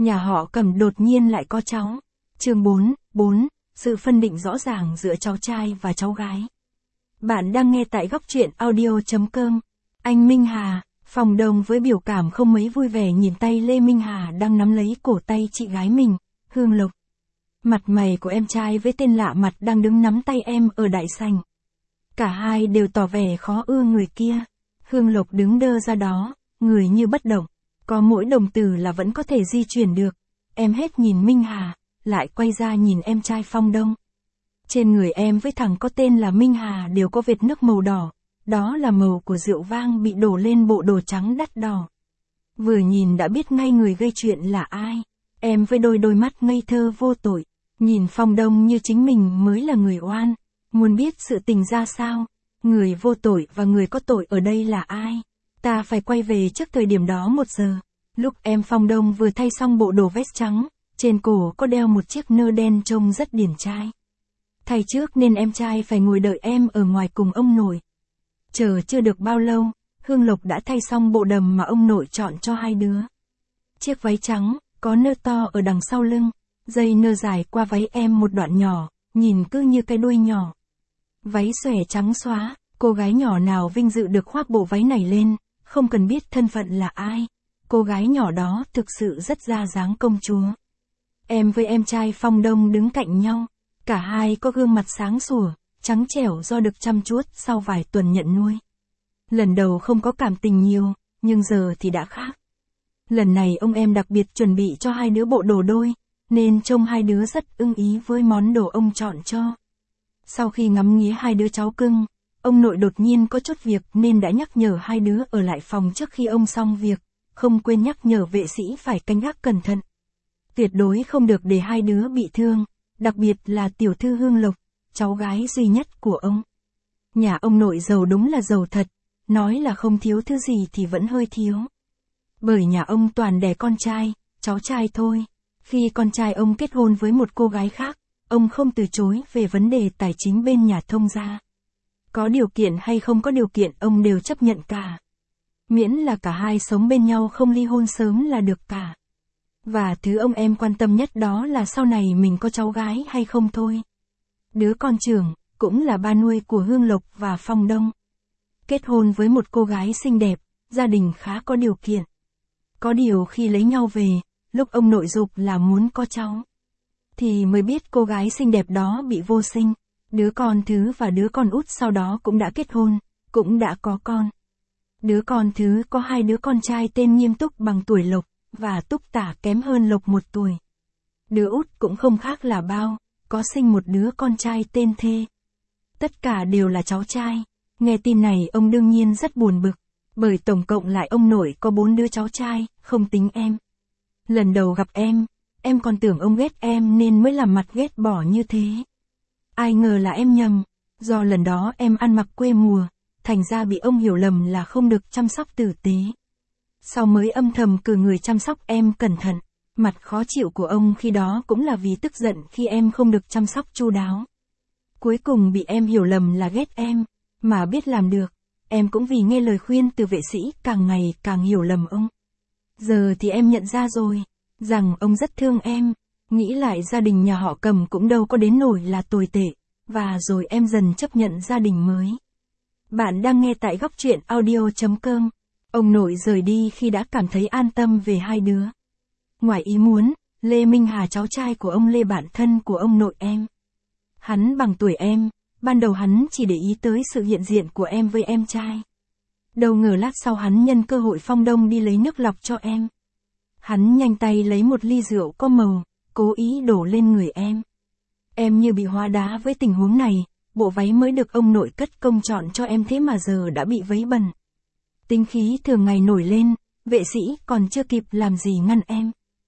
nhà họ Cầm đột nhiên lại có cháu. Chương 4, sự phân định rõ ràng giữa cháu trai và cháu gái. Bạn đang nghe tại góc truyện audio.com. Anh Minh Hà, Phòng Đồng với biểu cảm không mấy vui vẻ nhìn tay Lê Minh Hà đang nắm lấy cổ tay chị gái mình, Hương Lộc. Mặt mày của em trai với tên lạ mặt đang đứng nắm tay em ở đại sảnh. Cả hai đều tỏ vẻ khó ưa người kia. Hương Lộc đứng đơ ra đó, người như bất động. Có mỗi đồng tử là vẫn có thể di chuyển được. Em hết nhìn Minh Hà, lại quay ra nhìn em trai Phong Đông. Trên người em với thằng có tên là Minh Hà đều có vệt nước màu đỏ. Đó là màu của rượu vang bị đổ lên bộ đồ trắng đắt đỏ. Vừa nhìn đã biết ngay người gây chuyện là ai. Em với đôi mắt ngây thơ vô tội, nhìn Phong Đông như chính mình mới là người oan. Muốn biết sự tình ra sao, người vô tội và người có tội ở đây là ai. Ta phải quay về trước thời điểm đó 1 giờ. Lúc em Phong Đông vừa thay xong bộ đồ vest trắng, trên cổ có đeo một chiếc nơ đen trông rất điển trai. Thay trước nên em trai phải ngồi đợi em ở ngoài cùng ông nội. Chờ chưa được bao lâu, Hương Lộc đã thay xong bộ đầm mà ông nội chọn cho hai đứa. Chiếc váy trắng, có nơ to ở đằng sau lưng, dây nơ dài qua váy em một đoạn nhỏ, nhìn cứ như cái đuôi nhỏ. Váy xòe trắng xóa, cô gái nhỏ nào vinh dự được khoác bộ váy này lên, không cần biết thân phận là ai. Cô gái nhỏ đó thực sự rất ra dáng công chúa. Em với em trai Phong Đông đứng cạnh nhau, cả hai có gương mặt sáng sủa, trắng trẻo do được chăm chút sau vài tuần nhận nuôi. Lần đầu không có cảm tình nhiều, nhưng giờ thì đã khác. Lần này ông em đặc biệt chuẩn bị cho hai đứa bộ đồ đôi, nên trông hai đứa rất ưng ý với món đồ ông chọn cho. Sau khi ngắm nghía hai đứa cháu cưng, ông nội đột nhiên có chút việc nên đã nhắc nhở hai đứa ở lại phòng trước khi ông xong việc, không quên nhắc nhở vệ sĩ phải canh gác cẩn thận. Tuyệt đối không được để hai đứa bị thương, đặc biệt là tiểu thư Hương Lộc, cháu gái duy nhất của ông. Nhà ông nội giàu đúng là giàu thật, nói là không thiếu thứ gì thì vẫn hơi thiếu. Bởi nhà ông toàn đẻ con trai, cháu trai thôi. Khi con trai ông kết hôn với một cô gái khác, ông không từ chối về vấn đề tài chính bên nhà thông gia. Có điều kiện hay không có điều kiện ông đều chấp nhận cả. Miễn là cả hai sống bên nhau không ly hôn sớm là được cả. Và thứ ông em quan tâm nhất đó là sau này mình có cháu gái hay không thôi. Đứa con trưởng, cũng là ba nuôi của Hương Lộc và Phong Đông. Kết hôn với một cô gái xinh đẹp, gia đình khá có điều kiện. Có điều khi lấy nhau về, lúc ông nội giục là muốn có cháu, thì mới biết cô gái xinh đẹp đó bị vô sinh. Đứa con thứ và đứa con út sau đó cũng đã kết hôn, cũng đã có con. Đứa con thứ có hai đứa con trai tên Nghiêm Túc bằng tuổi Lộc, và Túc Tả kém hơn Lộc 1 tuổi. Đứa út cũng không khác là bao, có sinh một đứa con trai tên Thê. Tất cả đều là cháu trai. Nghe tin này ông đương nhiên rất buồn bực, bởi tổng cộng lại ông nội có 4 đứa cháu trai, không tính em. Lần đầu gặp em còn tưởng ông ghét em nên mới làm mặt ghét bỏ như thế. Ai ngờ là em nhầm, do lần đó em ăn mặc quê mùa, thành ra bị ông hiểu lầm là không được chăm sóc tử tế. Sau mới âm thầm cử người chăm sóc em cẩn thận. Mặt khó chịu của ông khi đó cũng là vì tức giận khi em không được chăm sóc chu đáo. Cuối cùng bị em hiểu lầm là ghét em, mà biết làm được, em cũng vì nghe lời khuyên từ vệ sĩ càng ngày càng hiểu lầm ông. Giờ thì em nhận ra rồi, rằng ông rất thương em, nghĩ lại gia đình nhà họ Cầm cũng đâu có đến nỗi là tồi tệ, và rồi em dần chấp nhận gia đình mới. Bạn đang nghe tại góc truyện audio.com. Ông nội rời đi khi đã cảm thấy an tâm về hai đứa. Ngoài ý muốn, Lê Minh Hà cháu trai của ông Lê bạn thân của ông nội em. Hắn bằng tuổi em, ban đầu hắn chỉ để ý tới sự hiện diện của em với em trai. Đâu ngờ lát sau hắn nhân cơ hội Phong Đông đi lấy nước lọc cho em. Hắn nhanh tay lấy một ly rượu có màu, cố ý đổ lên người em. Em như bị hóa đá với tình huống này, bộ váy mới được ông nội cất công chọn cho em thế mà giờ đã bị vấy bẩn. Tính khí thường ngày nổi lên, vệ sĩ còn chưa kịp làm gì ngăn em.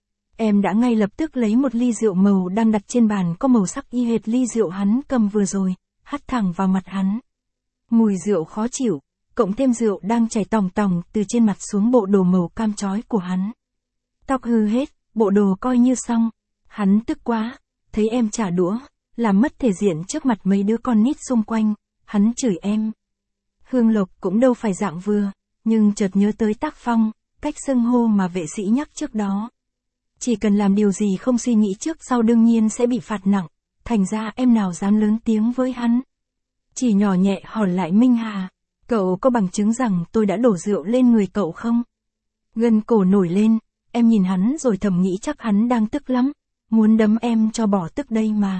Em đã ngay lập tức lấy một ly rượu màu đang đặt trên bàn có màu sắc y hệt ly rượu hắn cầm vừa rồi, hắt thẳng vào mặt hắn. Mùi rượu khó chịu, cộng thêm rượu đang chảy tòng tòng từ trên mặt xuống bộ đồ màu cam chói của hắn. Tóc hư hết, bộ đồ coi như xong. Hắn tức quá, thấy em trả đũa, làm mất thể diện trước mặt mấy đứa con nít xung quanh, hắn chửi em. Hương Lộc cũng đâu phải dạng vừa, nhưng chợt nhớ tới tác phong, cách xưng hô mà vệ sĩ nhắc trước đó. Chỉ cần làm điều gì không suy nghĩ trước sau đương nhiên sẽ bị phạt nặng, thành ra em nào dám lớn tiếng với hắn. Chỉ nhỏ nhẹ hỏi lại Minh Hà, cậu có bằng chứng rằng tôi đã đổ rượu lên người cậu không? Gân cổ nổi lên, em nhìn hắn rồi thầm nghĩ chắc hắn đang tức lắm, muốn đấm em cho bỏ tức đây mà.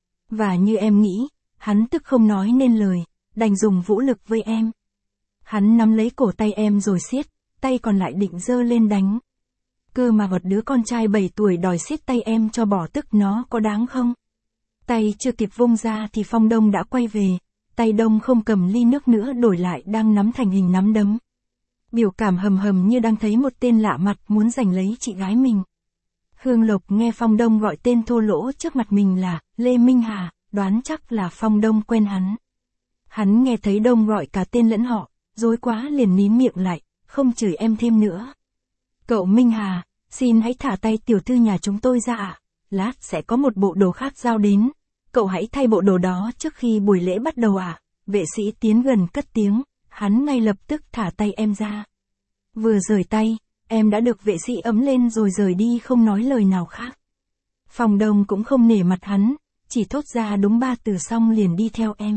Và như em nghĩ, hắn tức không nói nên lời, đành dùng vũ lực với em. Hắn nắm lấy cổ tay em rồi siết, tay còn lại định giơ lên đánh. Cơ mà một đứa con trai 7 tuổi đòi siết tay em cho bỏ tức nó có đáng không? Tay chưa kịp vung ra thì Phong Đông đã quay về, tay Đông không cầm ly nước nữa đổi lại đang nắm thành hình nắm đấm. Biểu cảm hầm hầm như đang thấy một tên lạ mặt muốn giành lấy chị gái mình. Hương Lộc nghe Phong Đông gọi tên thô lỗ trước mặt mình là Lê Minh Hà, đoán chắc là Phong Đông quen hắn. Hắn nghe thấy Đông gọi cả tên lẫn họ, rối quá liền nín miệng lại, không chửi em thêm nữa. Cậu Minh Hà, xin hãy thả tay tiểu thư nhà chúng tôi ra ạ, lát sẽ có một bộ đồ khác giao đến, cậu hãy thay bộ đồ đó trước khi buổi lễ bắt đầu ạ. Vệ sĩ tiến gần cất tiếng, hắn ngay lập tức thả tay em ra. Vừa rời tay, em đã được vệ sĩ ấm lên rồi rời đi không nói lời nào khác. Phong Đông cũng không nể mặt hắn, chỉ thốt ra đúng 3 từ xong liền đi theo em.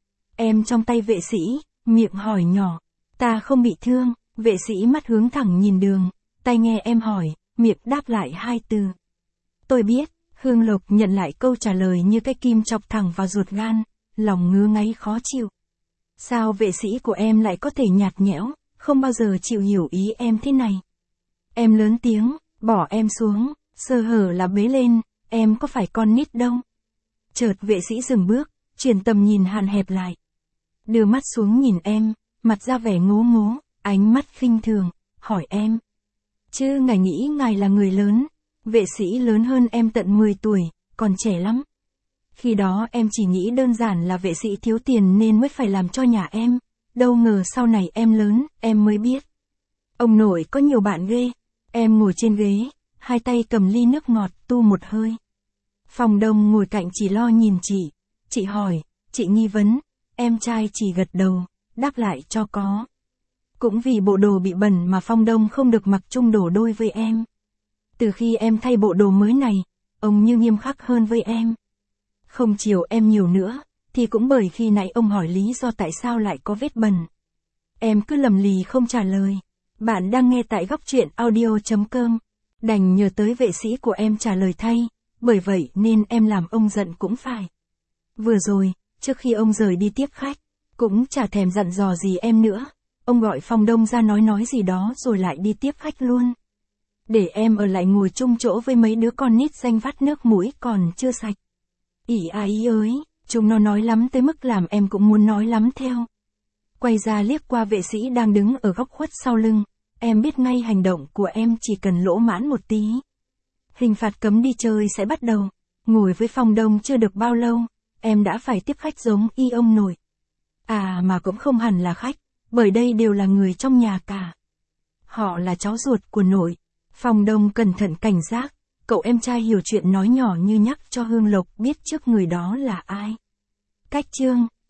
Em trong tay vệ sĩ, miệng hỏi nhỏ, ta không bị thương, vệ sĩ mắt hướng thẳng nhìn đường, tai nghe em hỏi, miệng đáp lại 2 từ. Tôi biết, Hương Lộc nhận lại câu trả lời như cái kim chọc thẳng vào ruột gan, lòng ngứa ngáy khó chịu. Sao vệ sĩ của em lại có thể nhạt nhẽo, không bao giờ chịu hiểu ý em thế này. Em lớn tiếng, bỏ em xuống, sơ hở là bế lên, em có phải con nít đâu. Chợt vệ sĩ dừng bước, chuyển tầm nhìn hạn hẹp lại. Đưa mắt xuống nhìn em, mặt ra vẻ ngố ngố, ánh mắt khinh thường, hỏi em. Chứ ngài nghĩ ngài là người lớn, vệ sĩ lớn hơn em tận 10 tuổi, còn trẻ lắm. Khi đó em chỉ nghĩ đơn giản là vệ sĩ thiếu tiền nên mới phải làm cho nhà em, đâu ngờ sau này em lớn, em mới biết. Ông nội có nhiều bạn ghê, em ngồi trên ghế, 2 tay cầm ly nước ngọt tu một hơi. Phong Đông ngồi cạnh chỉ lo nhìn chị hỏi, chị nghi vấn, em trai chỉ gật đầu, đáp lại cho có. Cũng vì bộ đồ bị bẩn mà Phong Đông không được mặc chung đồ đôi với em. Từ khi em thay bộ đồ mới này, ông như nghiêm khắc hơn với em. Không chiều em nhiều nữa, thì cũng bởi khi nãy ông hỏi lý do tại sao lại có vết bẩn. Em cứ lầm lì không trả lời. Bạn đang nghe tại góc truyện audio.com. Đành nhờ tới vệ sĩ của em trả lời thay, bởi vậy nên em làm ông giận cũng phải. Vừa rồi, trước khi ông rời đi tiếp khách, cũng chả thèm dặn dò gì em nữa. Ông gọi Phong Đông ra nói gì đó rồi lại đi tiếp khách luôn. Để em ở lại ngồi chung chỗ với mấy đứa con nít danh vắt nước mũi còn chưa sạch. Ỉ ý ơi, chúng nó nói lắm tới mức làm em cũng muốn nói lắm theo. Quay ra liếc qua vệ sĩ đang đứng ở góc khuất sau lưng, em biết ngay hành động của em chỉ cần lỗ mãn một tí. Hình phạt cấm đi chơi sẽ bắt đầu. Ngồi với Phong Đông chưa được bao lâu, em đã phải tiếp khách giống y ông nội. À mà cũng không hẳn là khách, bởi đây đều là người trong nhà cả. Họ là cháu ruột của nội. Phong Đông cẩn thận cảnh giác, cậu em trai hiểu chuyện nói nhỏ như nhắc cho Hương Lộc biết trước người đó là ai. Cách chương